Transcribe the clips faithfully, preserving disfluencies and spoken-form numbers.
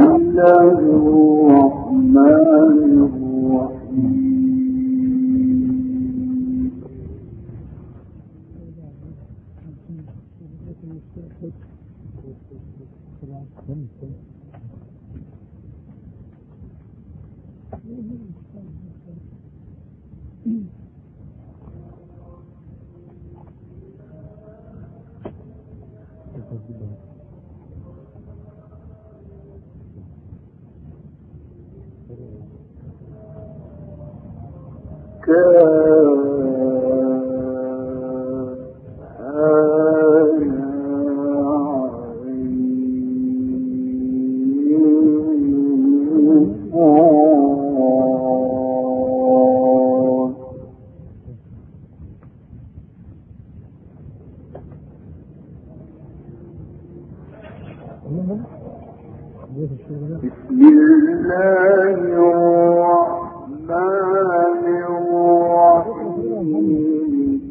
بسم الله الرحمن الرحيم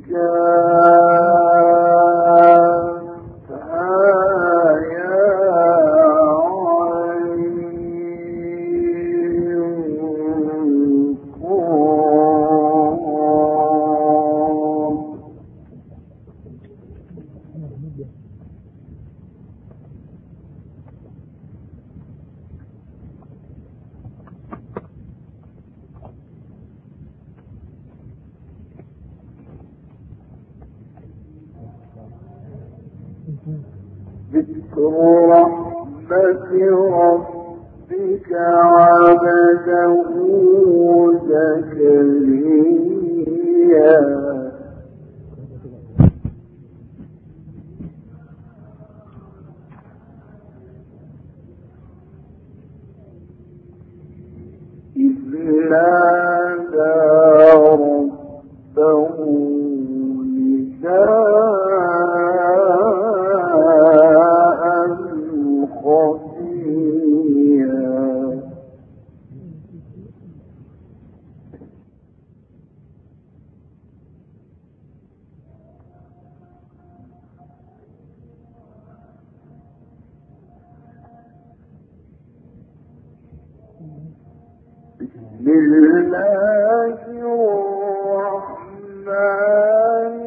كافها يا عين قاف ذكر رحمة ربك عبده زكريا إذ نادى ربه نداء خفيا بسم الله الرحمن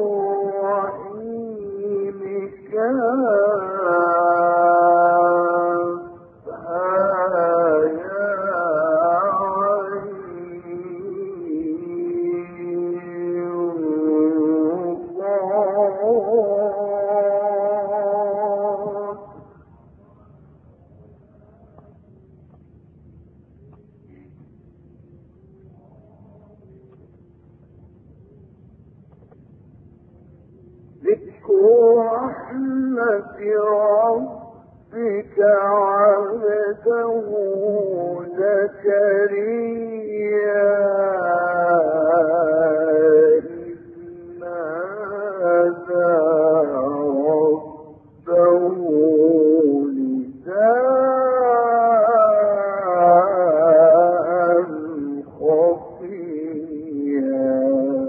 الرحيم كافها يا عين قاف ذكر رحمة ربك عبده زكريا إذ نادى ربه نداء خفيا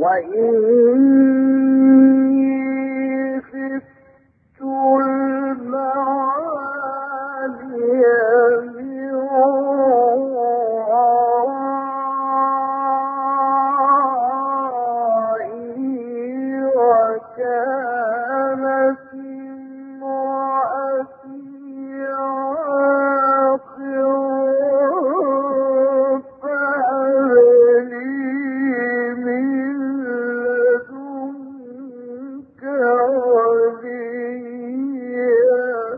وإني خفت الموالي من ورائي وكانت امرأتي عاقرا فهب لي من لدنك وليا.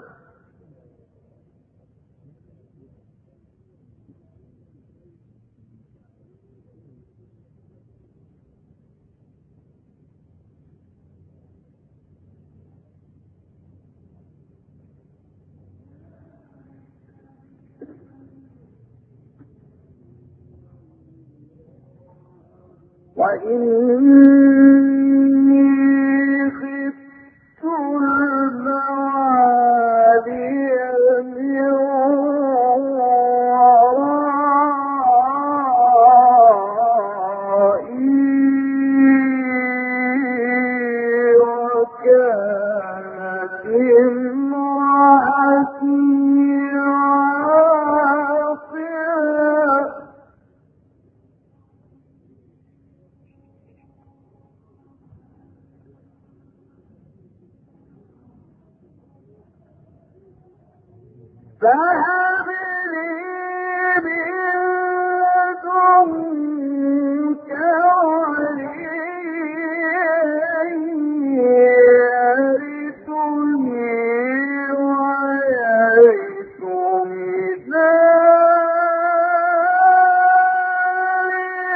وإني خفت الموالي من ورائي وكانت امرأتي عاقرا فهب لي من لدنك وليا يرثني ويرث من آل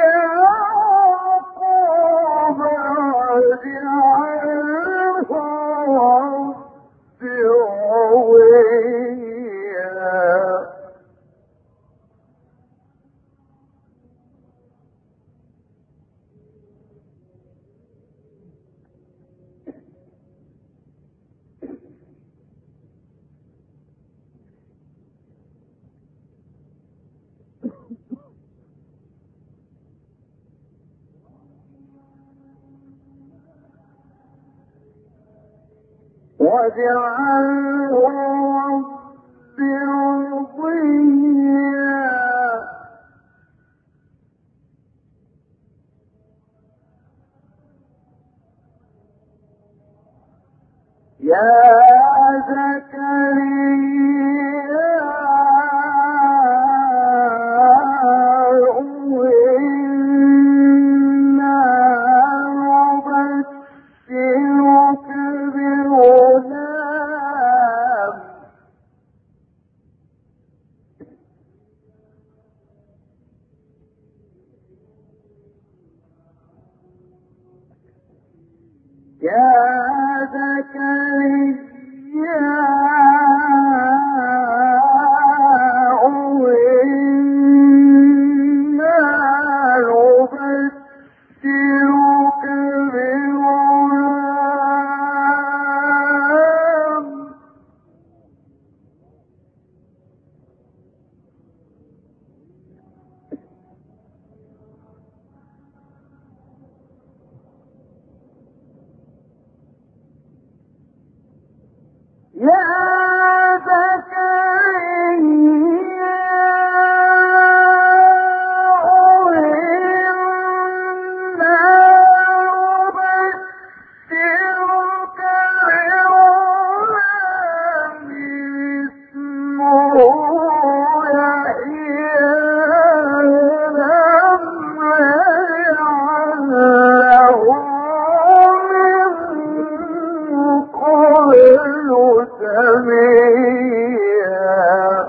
يعقوب واجعله رب رضيا. واجعله رب رضيا. يا زكريا إنا نبشرك بغلام يا زكريا إنا نبشرك بغلام يا زكريا إنا نبشرك بغلام اسمه يحيى لم نجعل له من قبل سميا.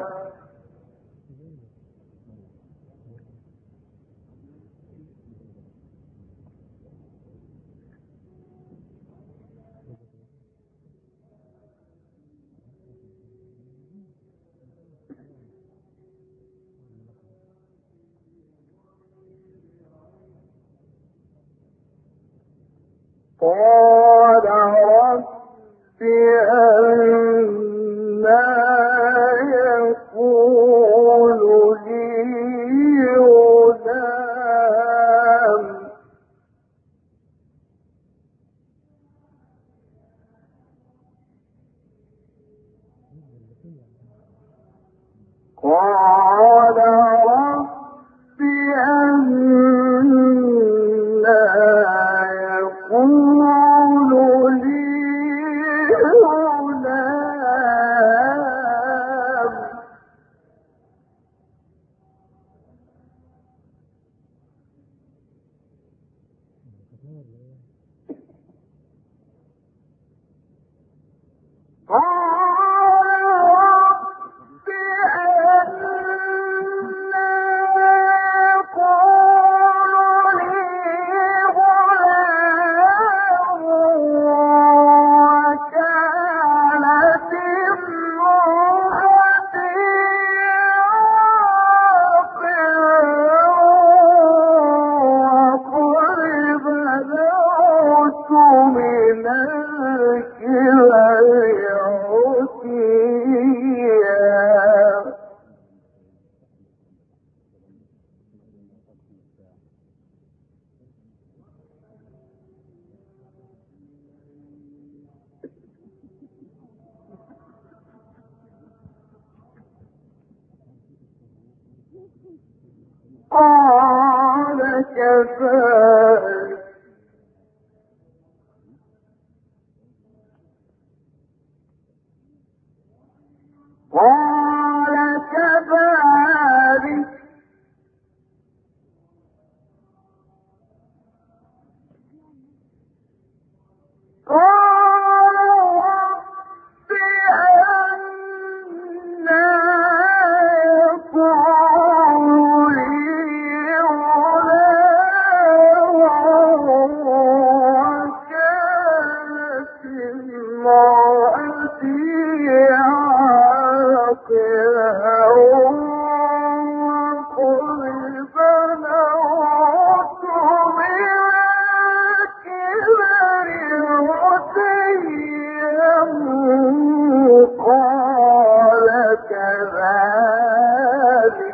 قال رب أنى يكون لي غلام قال رب أنى يكون لي غلام قال كذلك قال كذلك قال رب أنى يكون لي غلام وكانت امرأتي عاقرا وقد بلغت من الكبر عتيا قال كذلك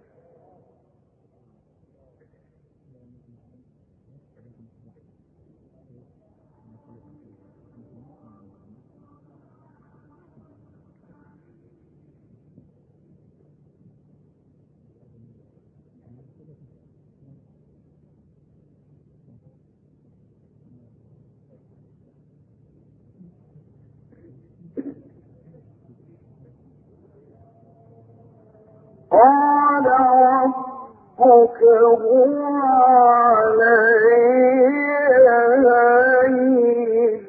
قال ربك هو علي هين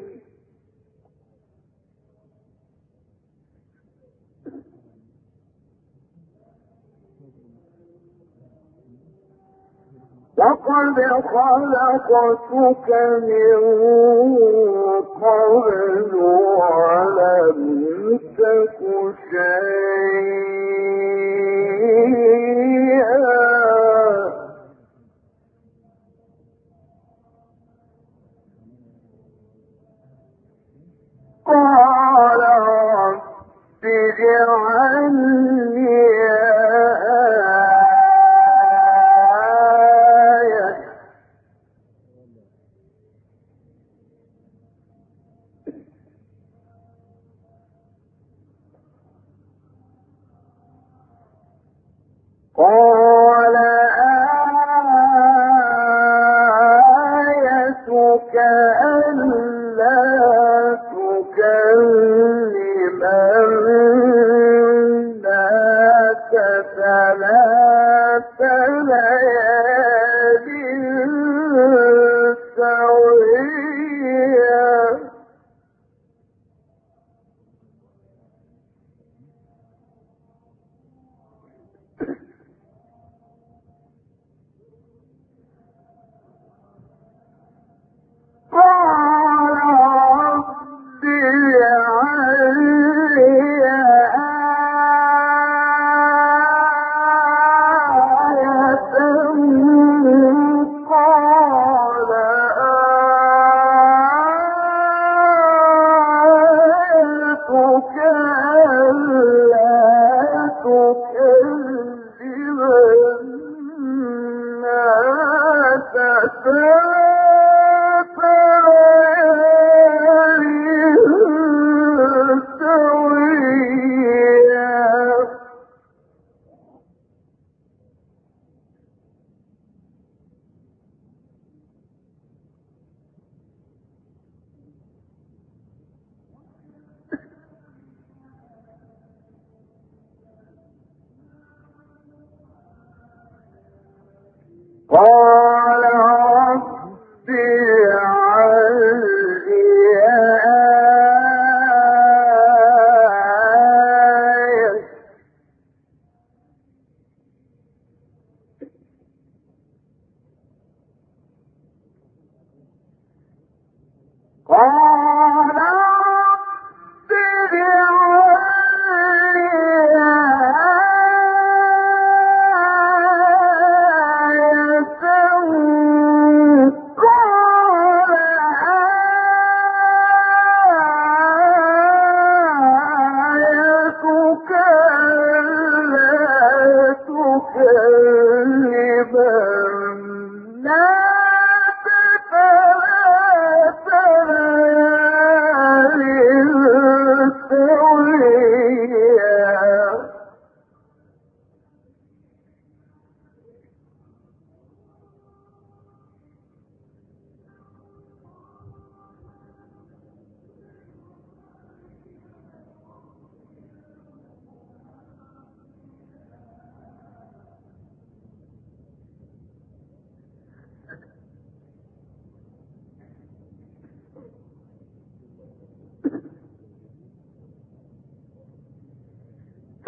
وقد خلقتك من قبل ولم تك شيئا قال رب اجعل لي آية قال آيتك ألا تكلم الناس ثلاث ليال سويا قال رب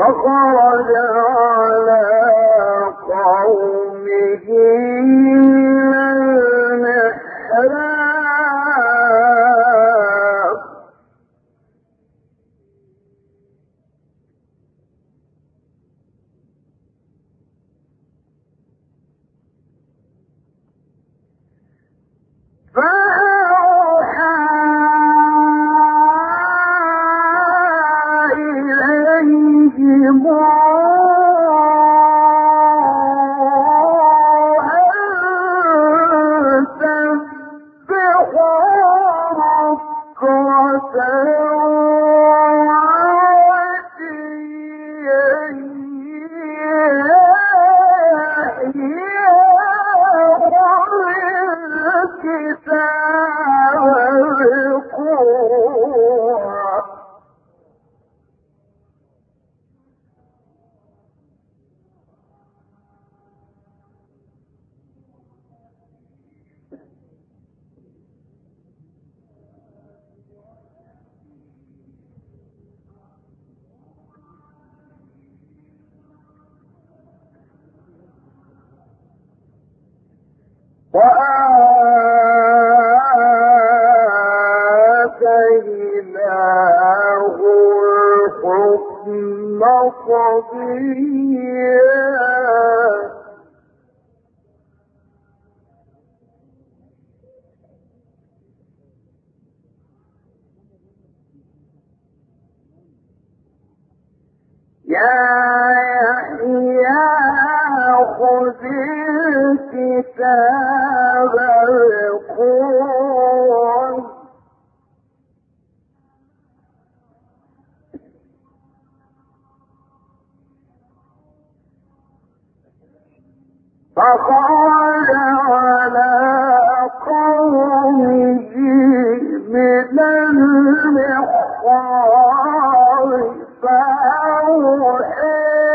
فخرج على قومه من المحراب فأوحى إليهم أن سبحوا بكرة وآتيناه الحكم صبيا يا يحيى خذ الكتاب بقوة فخرج على قومه من المحراب فأوحى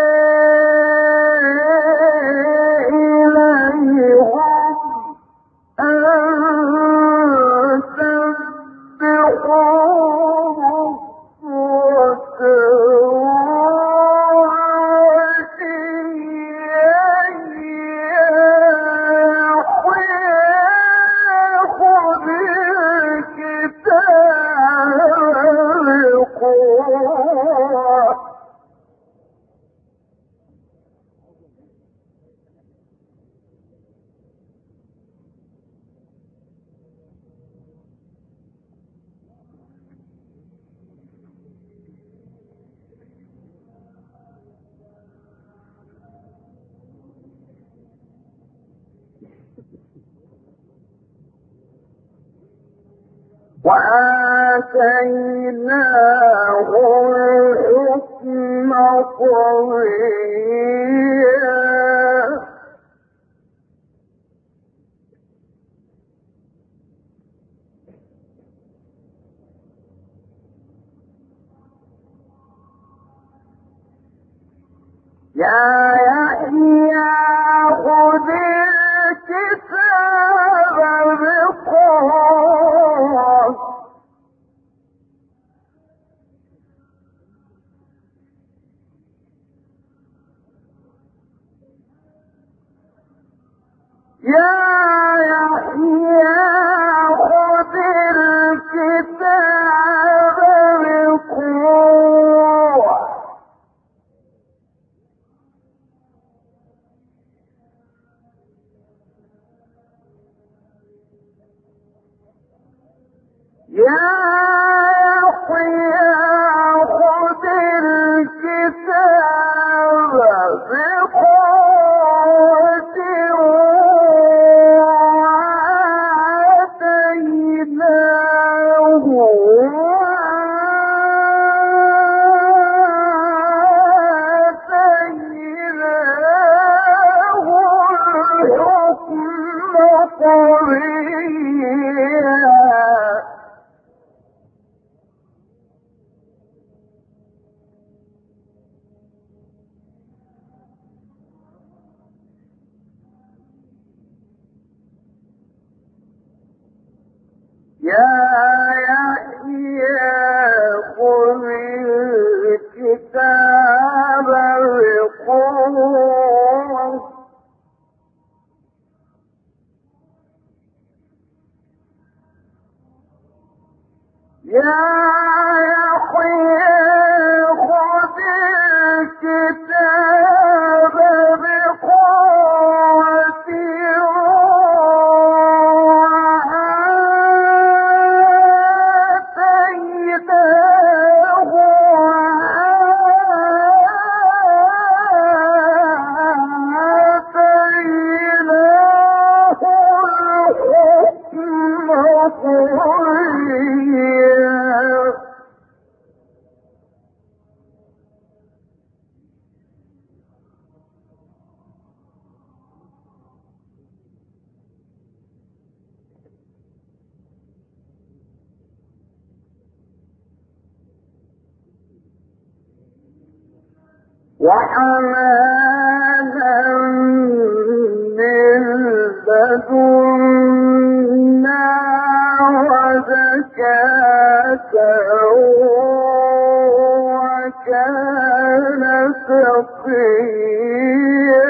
إليهم أن سبحوا وآتيناه الحكم صبيا يا يحيى خذ الكتاب بقوة يا يحيى خذ الكتاب بقوة يا يحيى خذ الكتاب بقوة وآتيناه وآتيناه الحكم صبيا يا يحيى خذ الكتاب وحنانا من لدنا وزكاة وكان تقيا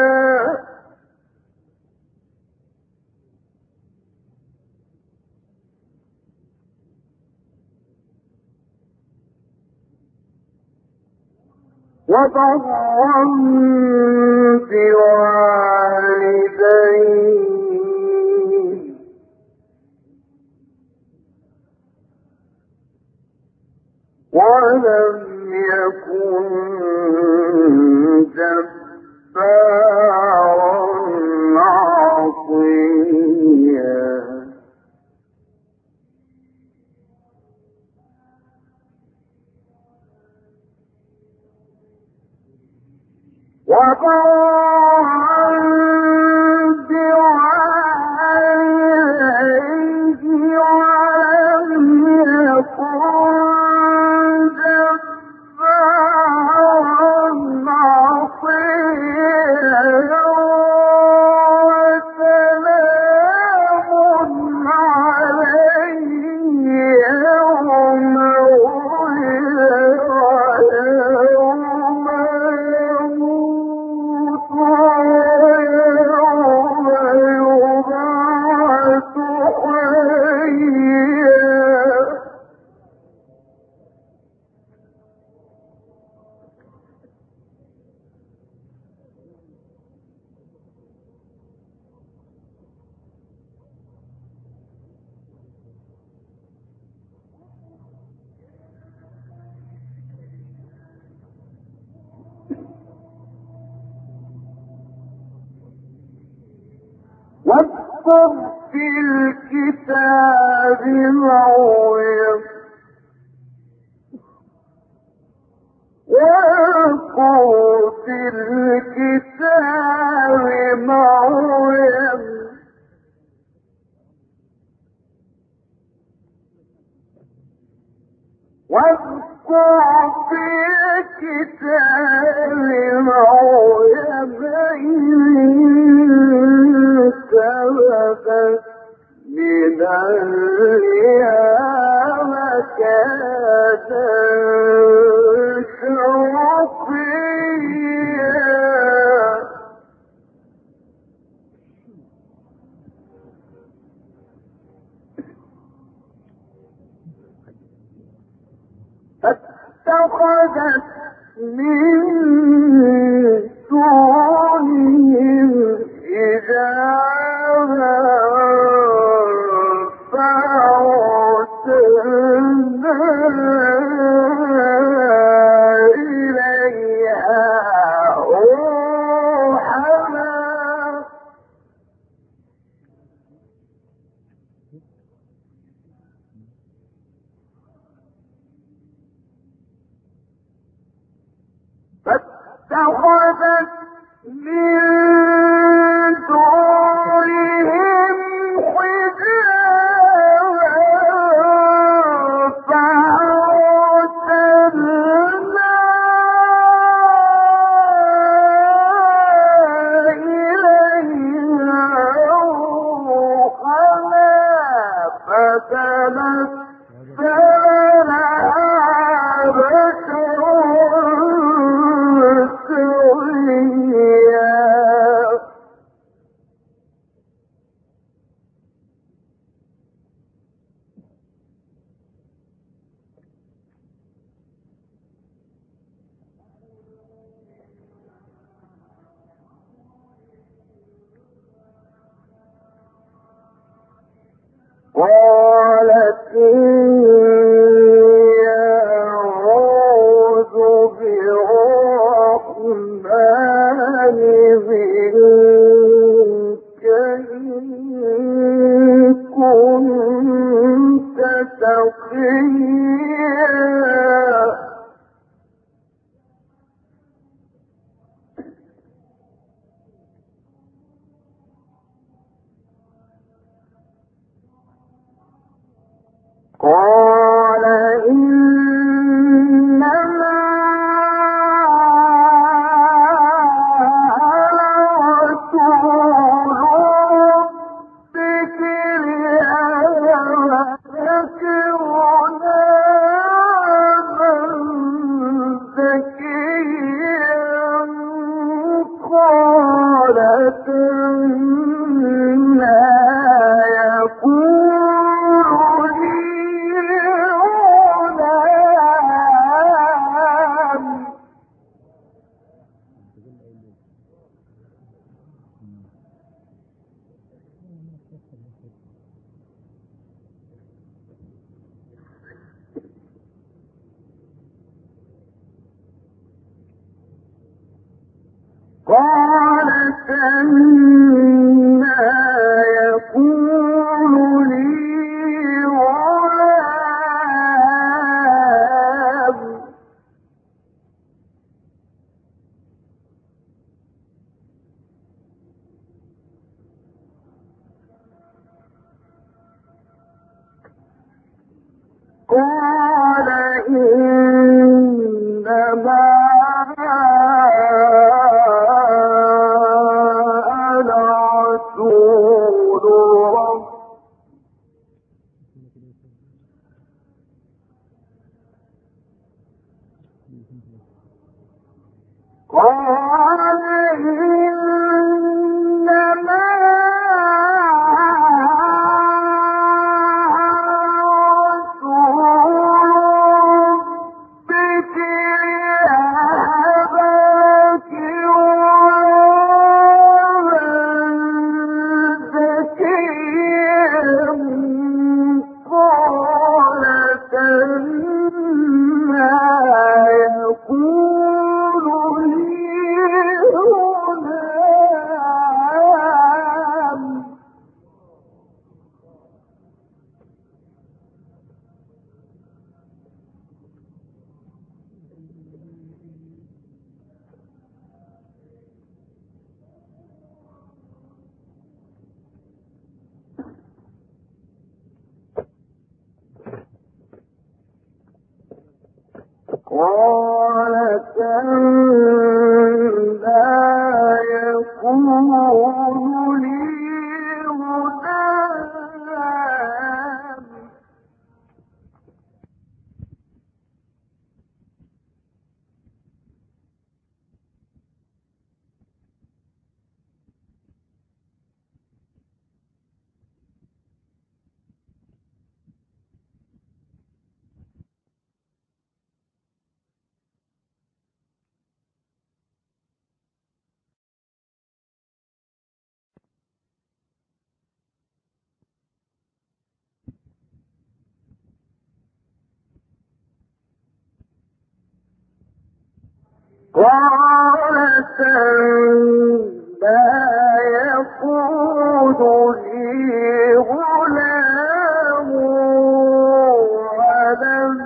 وبرا بوالديه ولم يكن جبارا عصيا وبرا بوالديه ولم يكن جبارا عصيا وسلام عليه يوم ولد ويوم يموت ويوم يبعث حيا. واذكر في الكتاب مريم واذكر في الكتاب مريم واذكر في الكتاب مريم انتبهت من أهلها مكانا شرقيا فاتخذت من دونهم حجابا فأرسلنا إليها روحنا فاتخذت من دونهم حجابا فأرسلنا إليها روحنا فتمثل لها قالت إني أعوذ بالرحمن منك إن كنت تقيا قالت أنى يكون لي غلام قال إنما أنا رسول رب قال إنما قالت أنى يكون لي غلام قالت أنى يكون لي غلام ولم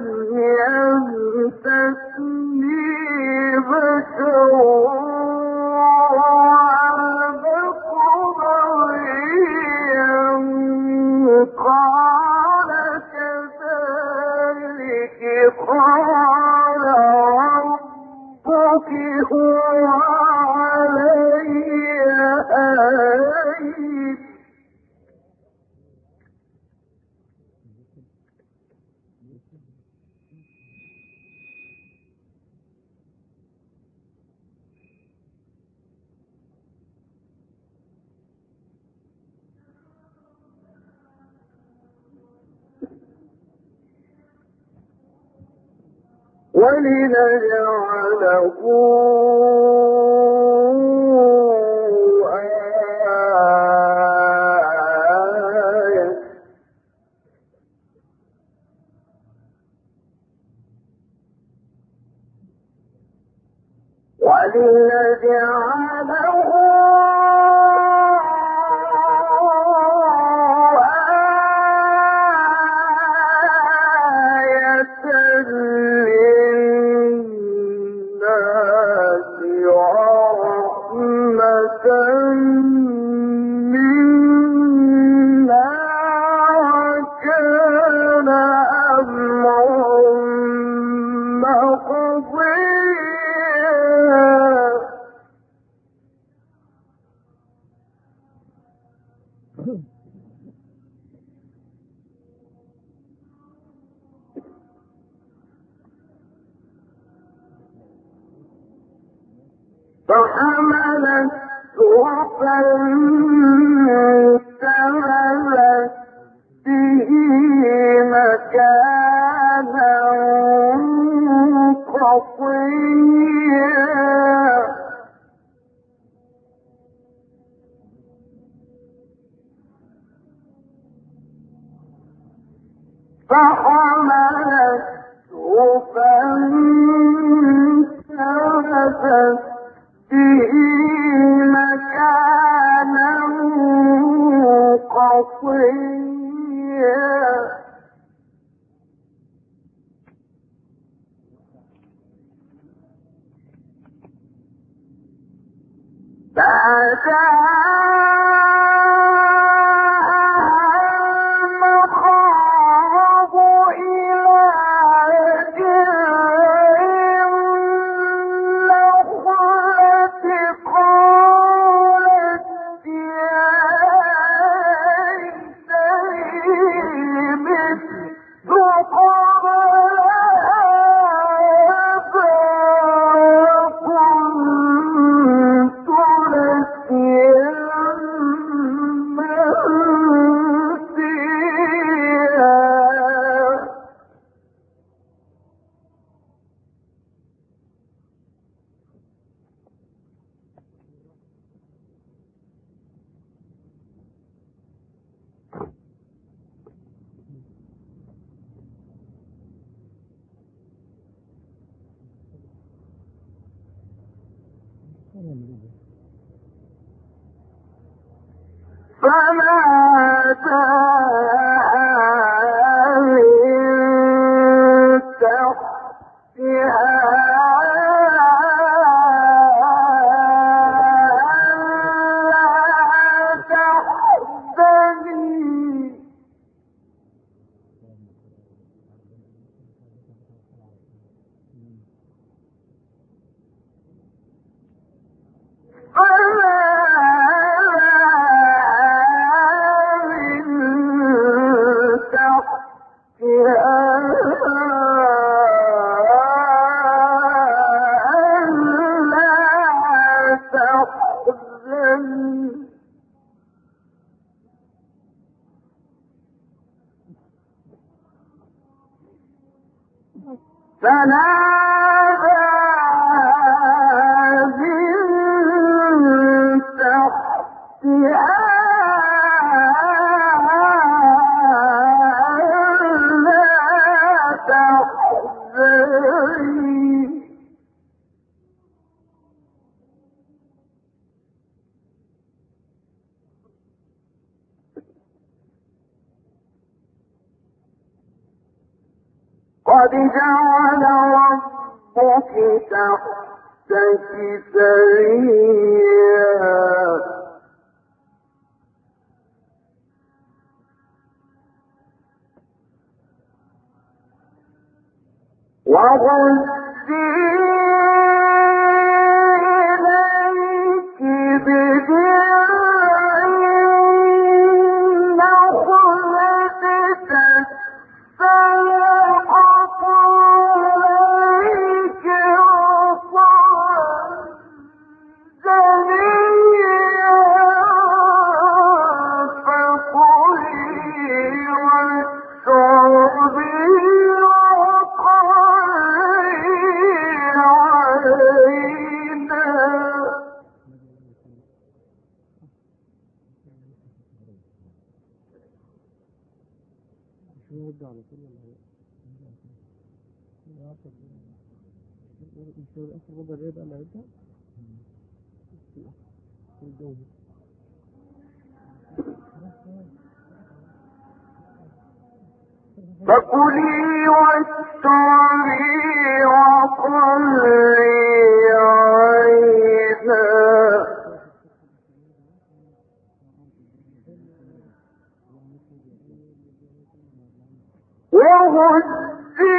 يمسسني بشر ولم أك بغيا قال كذلك قال ربك هو علي هين ولنجعله آية ولنجعله فحملته فانتبذت به مكانا قصيا فحملته فانتبذت به قد جعل ربك تحتك سريا وغزي إليك بجذع النخلة تساقط عليك رطبا جنيا فكلي واشربي فكلي واشربي وقري عينا وهزي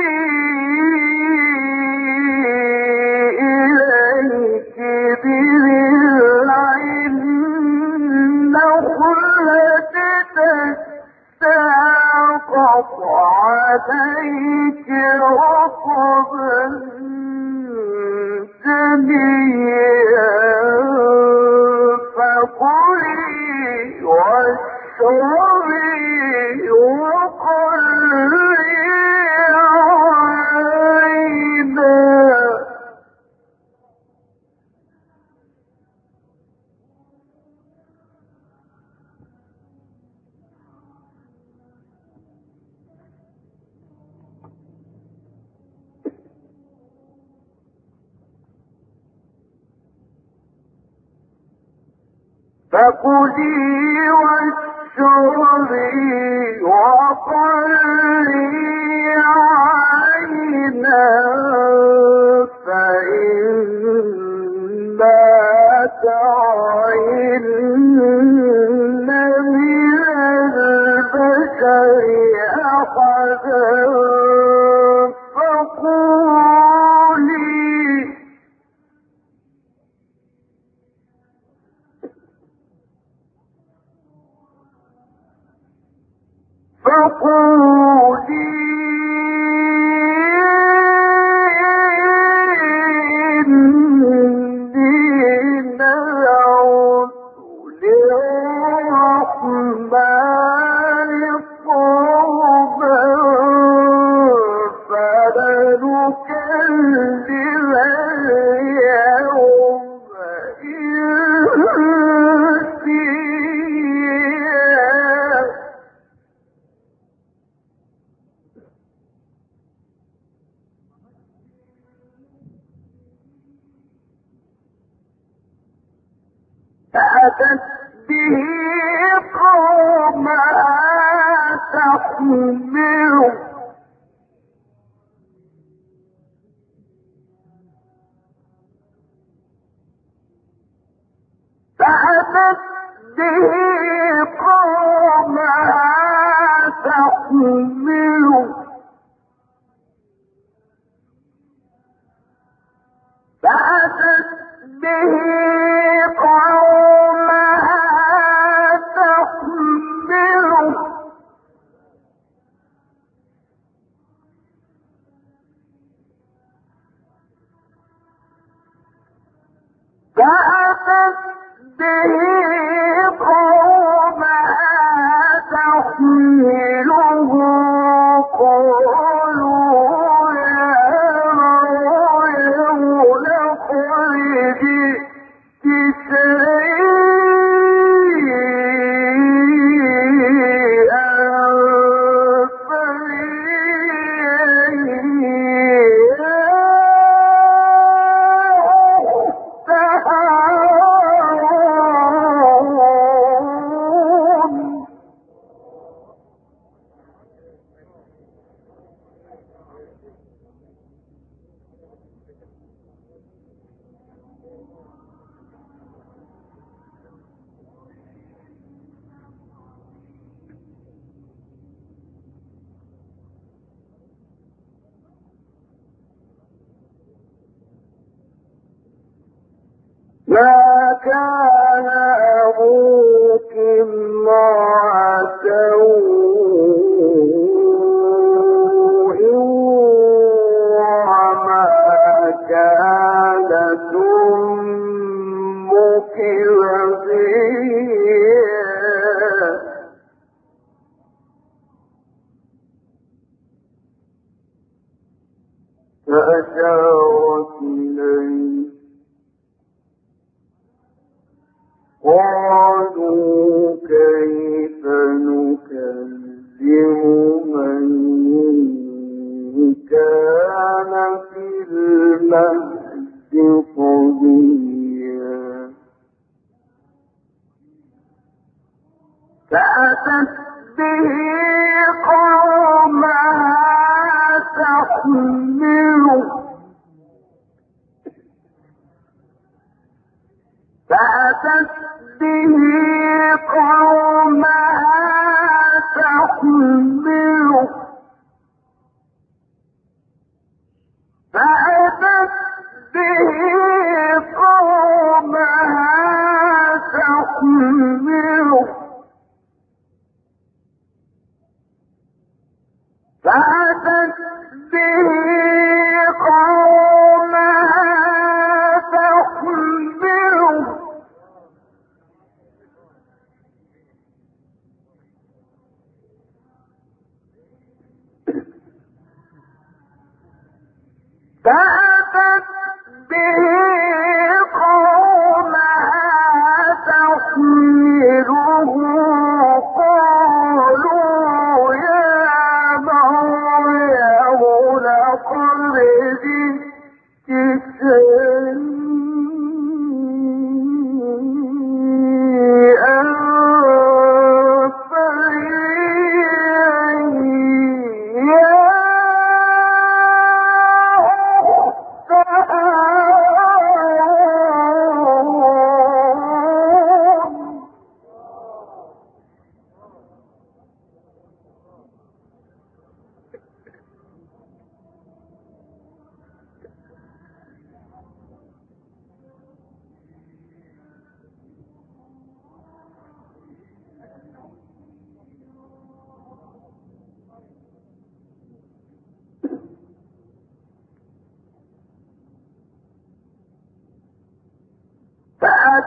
إليك بذرع النخلة تساقط عليك رطبا جنيا فكلي واشربي وقري عينا فكلي واشربي وقري عينا فإما ترى فأتت به قومها تحمله فأتت به قومها تحمله فأتت به قومها تحمله فأتت به قومها تحمله قالوا يا مريم لقد جئت شيئا ما كان أبوك امرأ سوء وما كانت أمك بغيا فأشارت إليه قالوا كيف نكلم من كان في المهد صبيا فأتت به قومها تحمله فأتت به قومها تحمله فأتت به قومها تحمله فأتت به قومها تحمله فأتت به قومها تحمله قالوا يا مريم لقد جئت شيئا فريا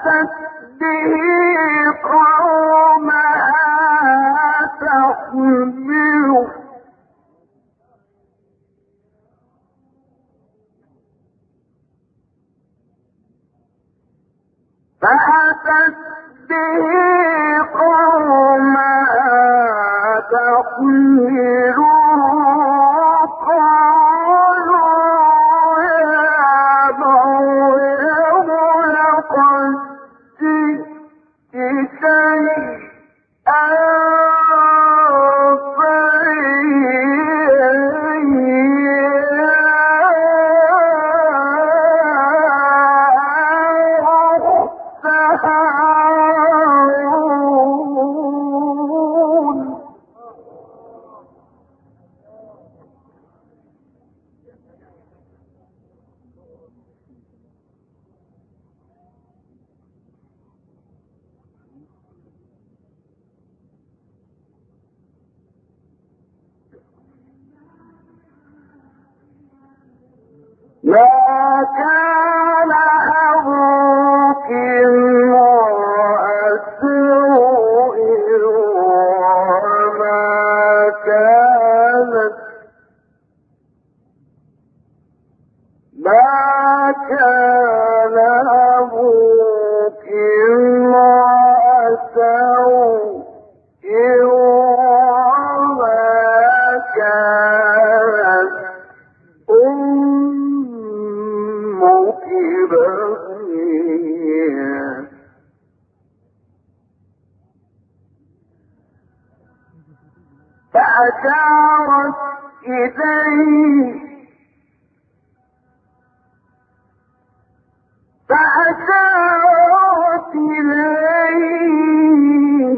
فأتت به قومها تحمله فأتت به قومها تحمله ما كان أبوك امرأ سوء وما كانت ما كان أبوك امرأ سوء وما كانت أمك بغيا فأشارت إليه فأشارت إليه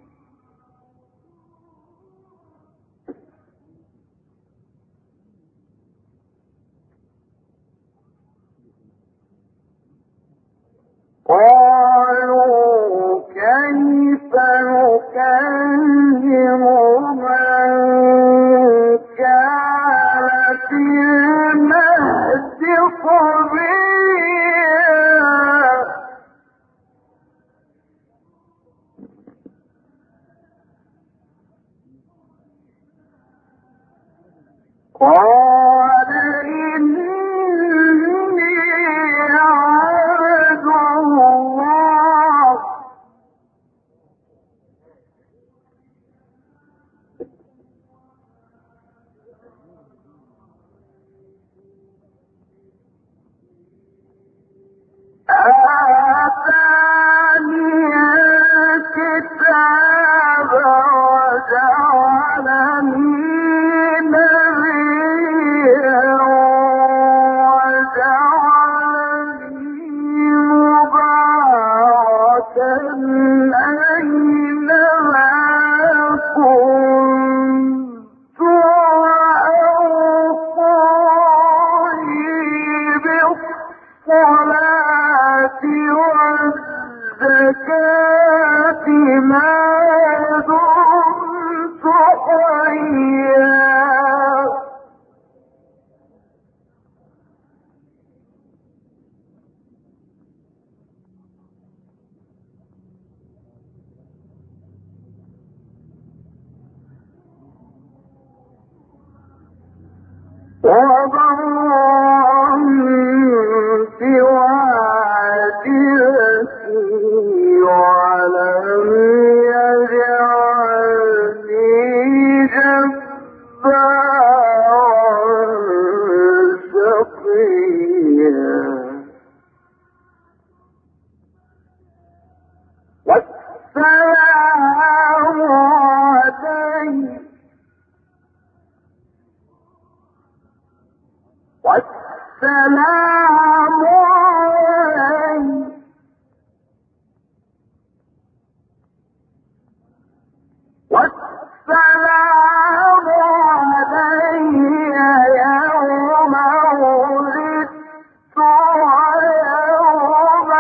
قالوا كيف نكلم من كان في المهد صبيا قال إني أعوذ الله آتاني الكتاب وجعلني نبيا وجعلني مباركا أينما كنت وأوصاني بالصلاة والزكاة ما دمت حيا وبرا بوالدتي ولم يجعلني جبارا شقيا والسلام علي والسلام علي والسلام علي يوم ولدت ويوم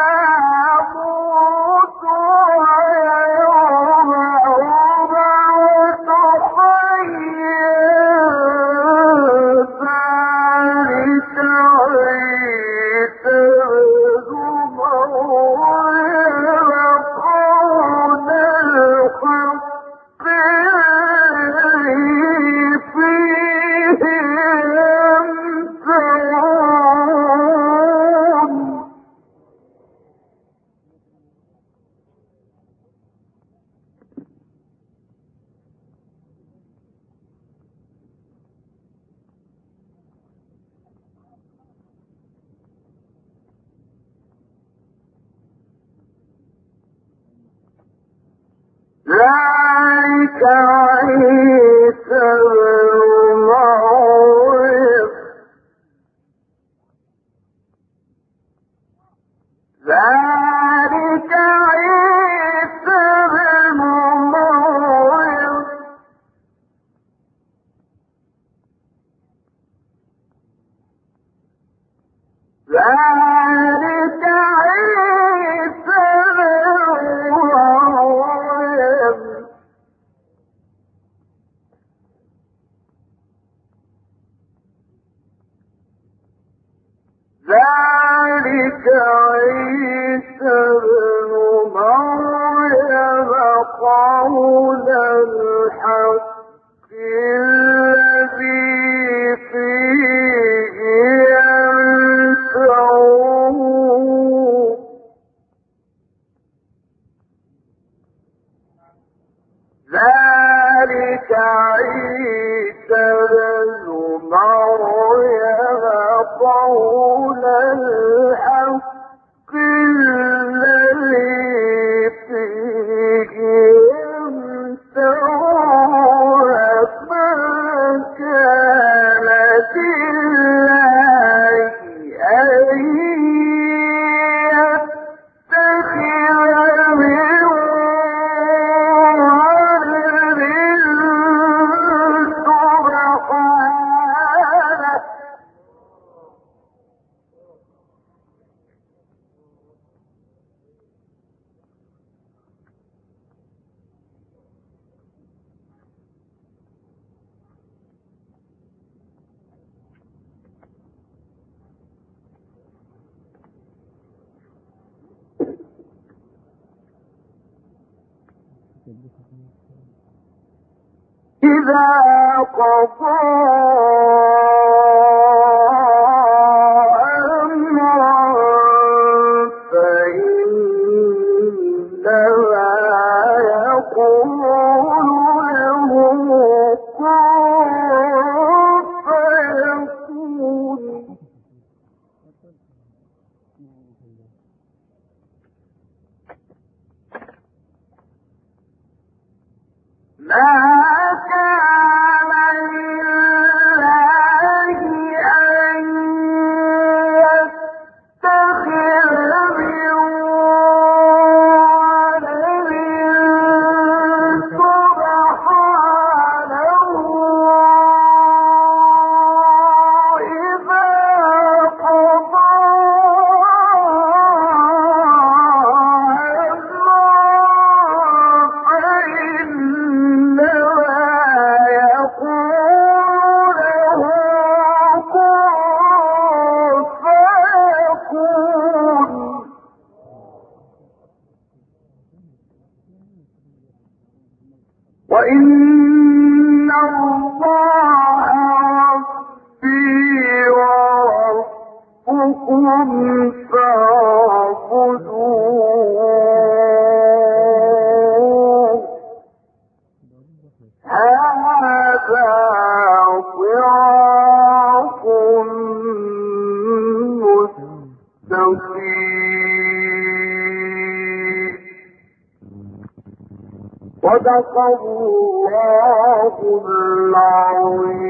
أموت ويوم أبعث حيا ذلك عيسى عيسى ابن مريم ذلك عيسى ابن مريم ذلك عيسى ابن مريم ذلك عيسى ابن مريم قول الحق الذي فيه يمترون ذلك عيسى ابن مريم قول الحق الذي فيه يمترون ما كان لله أن يتخذ من ولد سبحانه إذا قضى أمرا فإنما يقول له كن فيكون ما كان لله أن يتخذ من ولد سبحانه إذا قضى وإن الله ربي وربكم فاعبدوه هذا صراط مستقيم صدق الله العظيم.